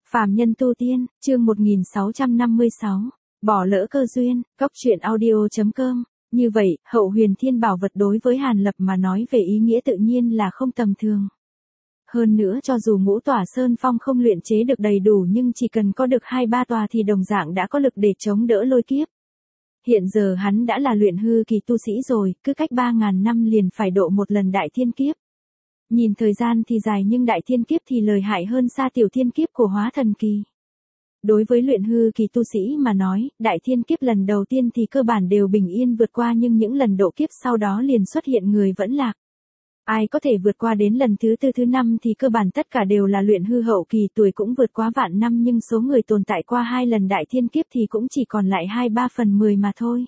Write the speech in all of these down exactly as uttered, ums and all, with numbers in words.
Phàm nhân tu tiên, chương một nghìn sáu trăm năm mươi sáu. Bỏ lỡ cơ duyên, góc truyện audio.com. Như vậy, Hậu Huyền Thiên Bảo vật đối với Hàn Lập mà nói về ý nghĩa tự nhiên là không tầm thường. Hơn nữa cho dù ngũ tỏa sơn phong không luyện chế được đầy đủ nhưng chỉ cần có được hai ba tòa thì đồng dạng đã có lực để chống đỡ lôi kiếp. Hiện giờ hắn đã là luyện hư kỳ tu sĩ rồi, cứ cách ba ngàn năm liền phải độ một lần đại thiên kiếp. Nhìn thời gian thì dài nhưng đại thiên kiếp thì lợi hại hơn xa tiểu thiên kiếp của hóa thần kỳ. Đối với luyện hư kỳ tu sĩ mà nói, đại thiên kiếp lần đầu tiên thì cơ bản đều bình yên vượt qua nhưng những lần độ kiếp sau đó liền xuất hiện người vẫn lạc. Ai có thể vượt qua đến lần thứ tư thứ năm thì cơ bản tất cả đều là luyện hư hậu kỳ, tuổi cũng vượt quá vạn năm nhưng số người tồn tại qua hai lần đại thiên kiếp thì cũng chỉ còn lại hai ba phần mười mà thôi.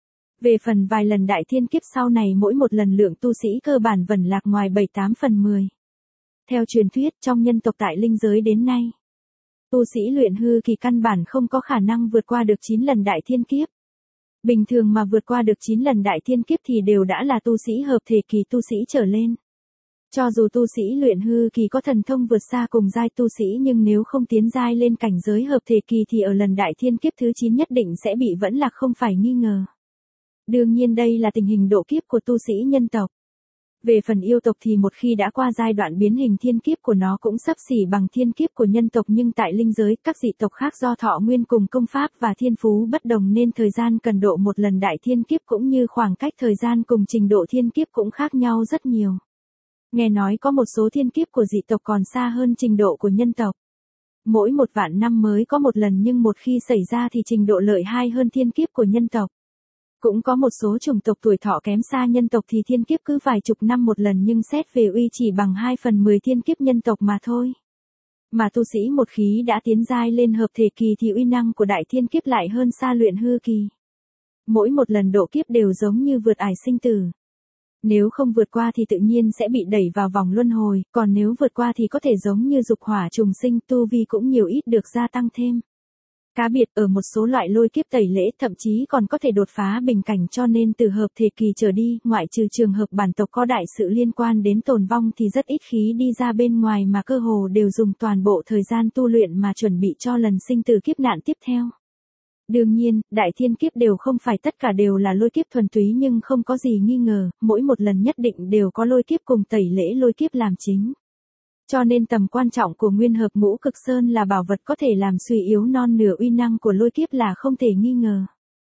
Về phần vài lần đại thiên kiếp sau này mỗi một lần lượng tu sĩ cơ bản vẩn lạc ngoài bảy tám phần mười. Theo truyền thuyết trong nhân tộc tại linh giới đến nay, tu sĩ luyện hư kỳ căn bản không có khả năng vượt qua được chín lần đại thiên kiếp. Bình thường mà vượt qua được chín lần đại thiên kiếp thì đều đã là tu sĩ hợp thể kỳ tu sĩ trở lên. Cho dù tu sĩ luyện hư kỳ có thần thông vượt xa cùng giai tu sĩ nhưng nếu không tiến giai lên cảnh giới hợp thể kỳ thì ở lần đại thiên kiếp thứ chín nhất định sẽ bị vẫn lạc không phải nghi ngờ. Đương nhiên đây là tình hình độ kiếp của tu sĩ nhân tộc. Về phần yêu tộc thì một khi đã qua giai đoạn biến hình thiên kiếp của nó cũng xấp xỉ bằng thiên kiếp của nhân tộc nhưng tại linh giới các dị tộc khác do thọ nguyên cùng công pháp và thiên phú bất đồng nên thời gian cần độ một lần đại thiên kiếp cũng như khoảng cách thời gian cùng trình độ thiên kiếp cũng khác nhau rất nhiều. Nghe nói có một số thiên kiếp của dị tộc còn xa hơn trình độ của nhân tộc. Mỗi một vạn năm mới có một lần nhưng một khi xảy ra thì trình độ lợi hại hơn thiên kiếp của nhân tộc. Cũng có một số chủng tộc tuổi thọ kém xa nhân tộc thì thiên kiếp cứ vài chục năm một lần nhưng xét về uy chỉ bằng hai phần mười thiên kiếp nhân tộc mà thôi. Mà tu sĩ một khí đã tiến giai lên hợp thể kỳ thì uy năng của đại thiên kiếp lại hơn xa luyện hư kỳ. Mỗi một lần độ kiếp đều giống như vượt ải sinh tử. Nếu không vượt qua thì tự nhiên sẽ bị đẩy vào vòng luân hồi, còn nếu vượt qua thì có thể giống như dục hỏa trùng sinh, tu vi cũng nhiều ít được gia tăng thêm. Cá biệt ở một số loại lôi kiếp tẩy lễ thậm chí còn có thể đột phá bình cảnh cho nên từ hợp thể kỳ trở đi, ngoại trừ trường hợp bản tộc có đại sự liên quan đến tồn vong thì rất ít khí đi ra bên ngoài mà cơ hồ đều dùng toàn bộ thời gian tu luyện mà chuẩn bị cho lần sinh tử kiếp nạn tiếp theo. Đương nhiên, đại thiên kiếp đều không phải tất cả đều là lôi kiếp thuần túy nhưng không có gì nghi ngờ, mỗi một lần nhất định đều có lôi kiếp cùng tẩy lễ lôi kiếp làm chính. Cho nên tầm quan trọng của nguyên hợp ngũ cực sơn là bảo vật có thể làm suy yếu non nửa uy năng của lôi kiếp là không thể nghi ngờ.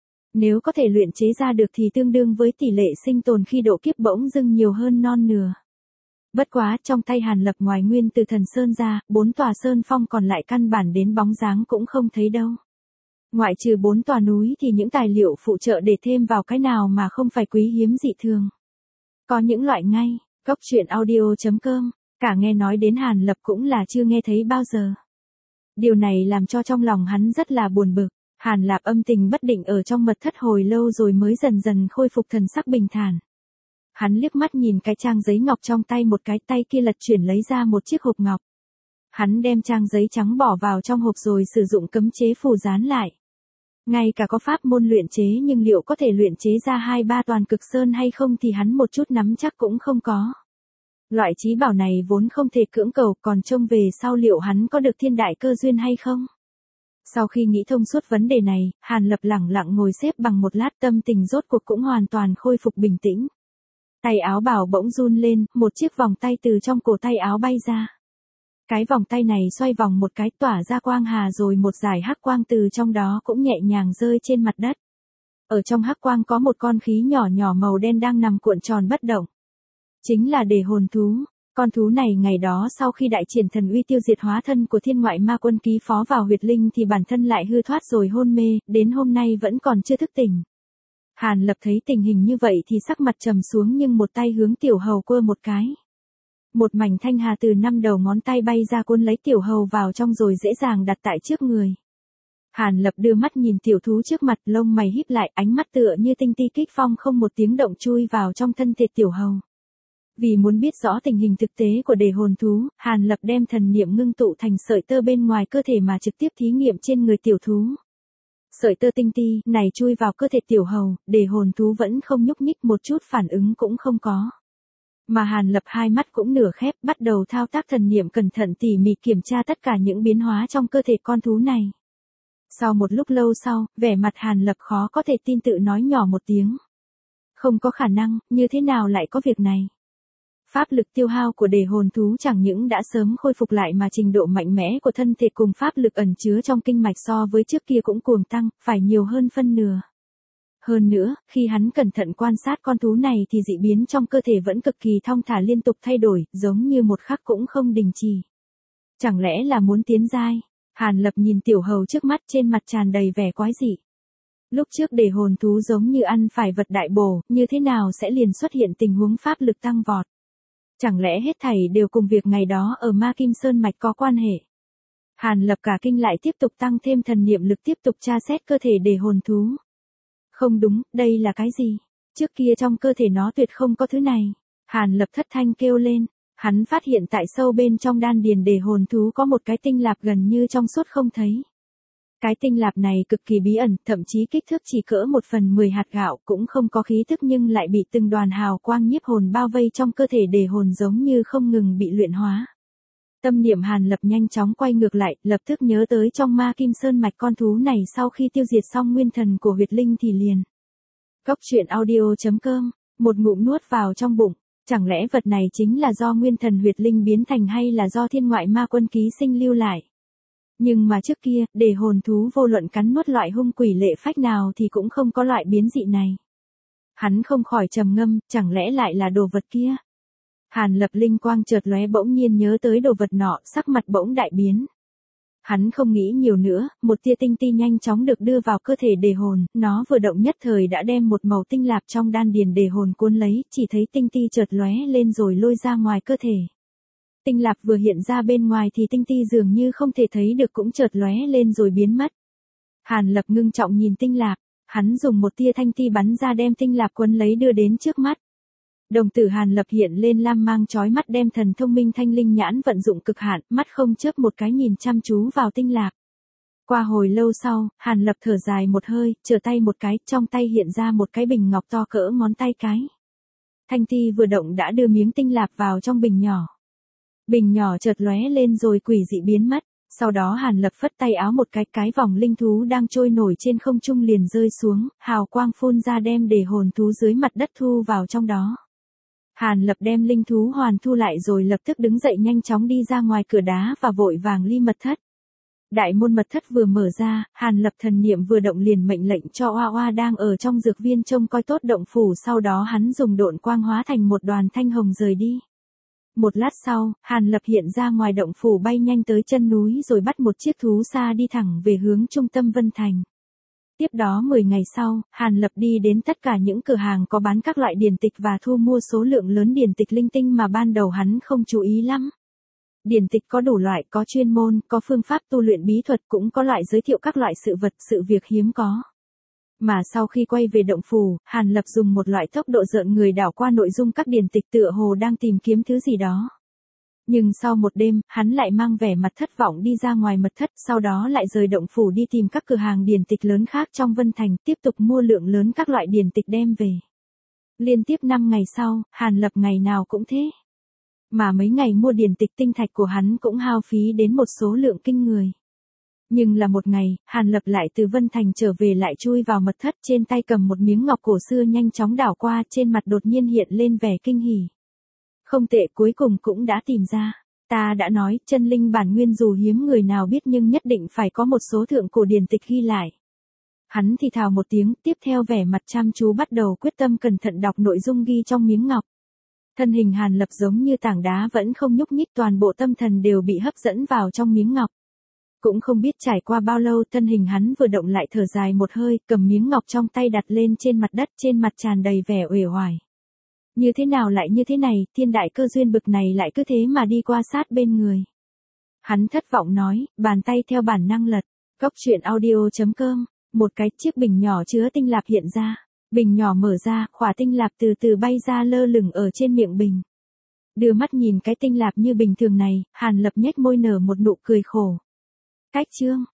Nếu có thể luyện chế ra được thì tương đương với tỷ lệ sinh tồn khi độ kiếp bỗng dưng nhiều hơn non nửa. Bất quá trong tay Hàn Lập ngoài nguyên từ thần sơn ra, bốn tòa sơn phong còn lại căn bản đến bóng dáng cũng không thấy đâu. Ngoại trừ bốn tòa núi thì những tài liệu phụ trợ để thêm vào cái nào mà không phải quý hiếm dị thường. Có những loại ngay, góc truyện audio.com. Cả nghe nói đến Hàn Lập cũng là chưa nghe thấy bao giờ. Điều này làm cho trong lòng hắn rất là buồn bực. Hàn Lạp âm tình bất định ở trong mật thất hồi lâu rồi mới dần dần khôi phục thần sắc bình thản. Hắn liếc mắt nhìn cái trang giấy ngọc trong tay một cái, tay kia lật chuyển lấy ra một chiếc hộp ngọc. Hắn đem trang giấy trắng bỏ vào trong hộp rồi sử dụng cấm chế phù dán lại. Ngay cả có pháp môn luyện chế nhưng liệu có thể luyện chế ra hai ba toàn cực sơn hay không thì hắn một chút nắm chắc cũng không có. Loại trí bảo này vốn không thể cưỡng cầu, còn trông về sau liệu hắn có được thiên đại cơ duyên hay không? Sau khi nghĩ thông suốt vấn đề này, Hàn Lập lẳng lặng ngồi xếp bằng một lát, tâm tình rốt cuộc cũng hoàn toàn khôi phục bình tĩnh. Tay áo bào bỗng run lên, một chiếc vòng tay từ trong cổ tay áo bay ra. Cái vòng tay này xoay vòng một cái tỏa ra quang hà rồi một dải hắc quang từ trong đó cũng nhẹ nhàng rơi trên mặt đất. Ở trong hắc quang có một con khí nhỏ nhỏ màu đen đang nằm cuộn tròn bất động. Chính là đề hồn thú. Con thú này ngày đó sau khi đại triển thần uy tiêu diệt hóa thân của thiên ngoại ma quân ký phó vào huyệt linh thì bản thân lại hư thoát rồi hôn mê, đến hôm nay vẫn còn chưa thức tỉnh. Hàn Lập thấy tình hình như vậy thì sắc mặt trầm xuống nhưng một tay hướng tiểu hầu quơ một cái. Một mảnh thanh hà từ năm đầu ngón tay bay ra cuốn lấy tiểu hầu vào trong rồi dễ dàng đặt tại trước người. Hàn Lập đưa mắt nhìn tiểu thú trước mặt, lông mày híp lại, ánh mắt tựa như tinh ti kích phong không một tiếng động chui vào trong thân thể tiểu hầu. Vì muốn biết rõ tình hình thực tế của đề hồn thú, Hàn Lập đem thần niệm ngưng tụ thành sợi tơ bên ngoài cơ thể mà trực tiếp thí nghiệm trên người tiểu thú. Sợi tơ tinh ti này chui vào cơ thể tiểu hầu, đề hồn thú vẫn không nhúc nhích, một chút phản ứng cũng không có. Mà Hàn Lập hai mắt cũng nửa khép, bắt đầu thao tác thần niệm cẩn thận tỉ mỉ kiểm tra tất cả những biến hóa trong cơ thể con thú này. Sau một lúc lâu sau, vẻ mặt Hàn Lập khó có thể tin tự nói nhỏ một tiếng. Không có khả năng, như thế nào lại có việc này? Pháp lực tiêu hao của đề hồn thú chẳng những đã sớm khôi phục lại mà trình độ mạnh mẽ của thân thể cùng pháp lực ẩn chứa trong kinh mạch so với trước kia cũng cuồng tăng, phải nhiều hơn phân nửa. Hơn nữa, khi hắn cẩn thận quan sát con thú này thì dị biến trong cơ thể vẫn cực kỳ thong thả liên tục thay đổi, giống như một khắc cũng không đình chỉ. Chẳng lẽ là muốn tiến giai? Hàn Lập nhìn tiểu hầu trước mắt trên mặt tràn đầy vẻ quái dị. Lúc trước đề hồn thú giống như ăn phải vật đại bổ, như thế nào sẽ liền xuất hiện tình huống pháp lực tăng vọt? Chẳng lẽ hết thảy đều cùng việc ngày đó ở Ma Kim Sơn Mạch có quan hệ? Hàn Lập cả kinh lại tiếp tục tăng thêm thần niệm lực tiếp tục tra xét cơ thể đề hồn thú. Không đúng, đây là cái gì? Trước kia trong cơ thể nó tuyệt không có thứ này. Hàn Lập thất thanh kêu lên, hắn phát hiện tại sâu bên trong đan điền đề hồn thú có một cái tinh lạp gần như trong suốt không thấy. Cái tinh lạp này cực kỳ bí ẩn, thậm chí kích thước chỉ cỡ một phần mười hạt gạo, cũng không có khí tức nhưng lại bị từng đoàn hào quang nhiếp hồn bao vây trong cơ thể đề hồn giống như không ngừng bị luyện hóa. Tâm niệm Hàn Lập nhanh chóng quay ngược lại, lập tức nhớ tới trong Ma Kim Sơn Mạch con thú này sau khi tiêu diệt xong nguyên thần của huyệt linh thì liền. Cốc truyện audio chấm com, một ngụm nuốt vào trong bụng, chẳng lẽ vật này chính là do nguyên thần huyệt linh biến thành hay là do thiên ngoại ma quân ký sinh lưu lại? Nhưng mà trước kia, đề hồn thú vô luận cắn nuốt loại hung quỷ lệ phách nào thì cũng không có loại biến dị này. Hắn không khỏi trầm ngâm, chẳng lẽ lại là đồ vật kia? Hàn Lập linh quang chợt lóe bỗng nhiên nhớ tới đồ vật nọ, sắc mặt bỗng đại biến. Hắn không nghĩ nhiều nữa, một tia tinh ti nhanh chóng được đưa vào cơ thể đề hồn, nó vừa động nhất thời đã đem một màu tinh lạp trong đan điền đề hồn cuốn lấy, chỉ thấy tinh ti chợt lóe lên rồi lôi ra ngoài cơ thể. Tinh lạp vừa hiện ra bên ngoài thì tinh ti dường như không thể thấy được cũng chợt lóe lên rồi biến mất. Hàn Lập ngưng trọng nhìn tinh lạp, hắn dùng một tia thanh ti bắn ra đem tinh lạp cuốn lấy đưa đến trước mắt. Đồng tử Hàn Lập hiện lên lam mang chói mắt đem thần thông minh thanh linh nhãn vận dụng cực hạn, mắt không chớp một cái nhìn chăm chú vào tinh lạp. Qua hồi lâu sau, Hàn Lập thở dài một hơi, trở tay một cái, trong tay hiện ra một cái bình ngọc to cỡ ngón tay cái. Thanh ti vừa động đã đưa miếng tinh lạp vào trong bình nhỏ. Bình nhỏ chợt lóe lên rồi quỷ dị biến mất, sau đó Hàn Lập phất tay áo một cái, cái vòng linh thú đang trôi nổi trên không trung liền rơi xuống, hào quang phun ra đem đề hồn thú dưới mặt đất thu vào trong đó. Hàn Lập đem linh thú hoàn thu lại rồi lập tức đứng dậy nhanh chóng đi ra ngoài cửa đá và vội vàng ly mật thất. Đại môn mật thất vừa mở ra, Hàn Lập thần niệm vừa động liền mệnh lệnh cho Oa Oa đang ở trong dược viên trông coi tốt động phủ, sau đó hắn dùng độn quang hóa thành một đoàn thanh hồng rời đi. Một lát sau, Hàn Lập hiện ra ngoài động phủ bay nhanh tới chân núi rồi bắt một chiếc thú xa đi thẳng về hướng trung tâm Vân Thành. Tiếp đó mười ngày sau, Hàn Lập đi đến tất cả những cửa hàng có bán các loại điển tịch và thu mua số lượng lớn điển tịch linh tinh mà ban đầu hắn không chú ý lắm. Điển tịch có đủ loại, có chuyên môn, có phương pháp tu luyện bí thuật, cũng có loại giới thiệu các loại sự vật, sự việc hiếm có. Mà sau khi quay về động phủ, Hàn Lập dùng một loại tốc độ rợn người đảo qua nội dung các điển tịch tựa hồ đang tìm kiếm thứ gì đó. Nhưng sau một đêm, hắn lại mang vẻ mặt thất vọng đi ra ngoài mật thất, sau đó lại rời động phủ đi tìm các cửa hàng điển tịch lớn khác trong Vân Thành, tiếp tục mua lượng lớn các loại điển tịch đem về. Liên tiếp năm ngày sau, Hàn Lập ngày nào cũng thế. Mà mấy ngày mua điển tịch tinh thạch của hắn cũng hao phí đến một số lượng kinh người. Nhưng là một ngày, Hàn Lập lại từ Vân Thành trở về lại chui vào mật thất, trên tay cầm một miếng ngọc cổ xưa nhanh chóng đảo qua, trên mặt đột nhiên hiện lên vẻ kinh hỉ. Không tệ, cuối cùng cũng đã tìm ra. Ta đã nói, chân linh bản nguyên dù hiếm người nào biết nhưng nhất định phải có một số thượng cổ điển tịch ghi lại. Hắn thì thào một tiếng, tiếp theo vẻ mặt chăm chú bắt đầu quyết tâm cẩn thận đọc nội dung ghi trong miếng ngọc. Thân hình Hàn Lập giống như tảng đá vẫn không nhúc nhích, toàn bộ tâm thần đều bị hấp dẫn vào trong miếng ngọc. Cũng không biết trải qua bao lâu, thân hình hắn vừa động lại thở dài một hơi, cầm miếng ngọc trong tay đặt lên trên mặt đất, trên mặt tràn đầy vẻ uể oải. Như thế nào lại như thế này, thiên đại cơ duyên bực này lại cứ thế mà đi qua sát bên người. Hắn thất vọng nói, bàn tay theo bản năng lật. Cốc truyện audio chấm com, một cái chiếc bình nhỏ chứa tinh lạp hiện ra. Bình nhỏ mở ra, khỏa tinh lạp từ từ bay ra lơ lửng ở trên miệng bình. Đưa mắt nhìn cái tinh lạp như bình thường này, Hàn Lập nhếch môi nở một nụ cười khổ. Cách chương,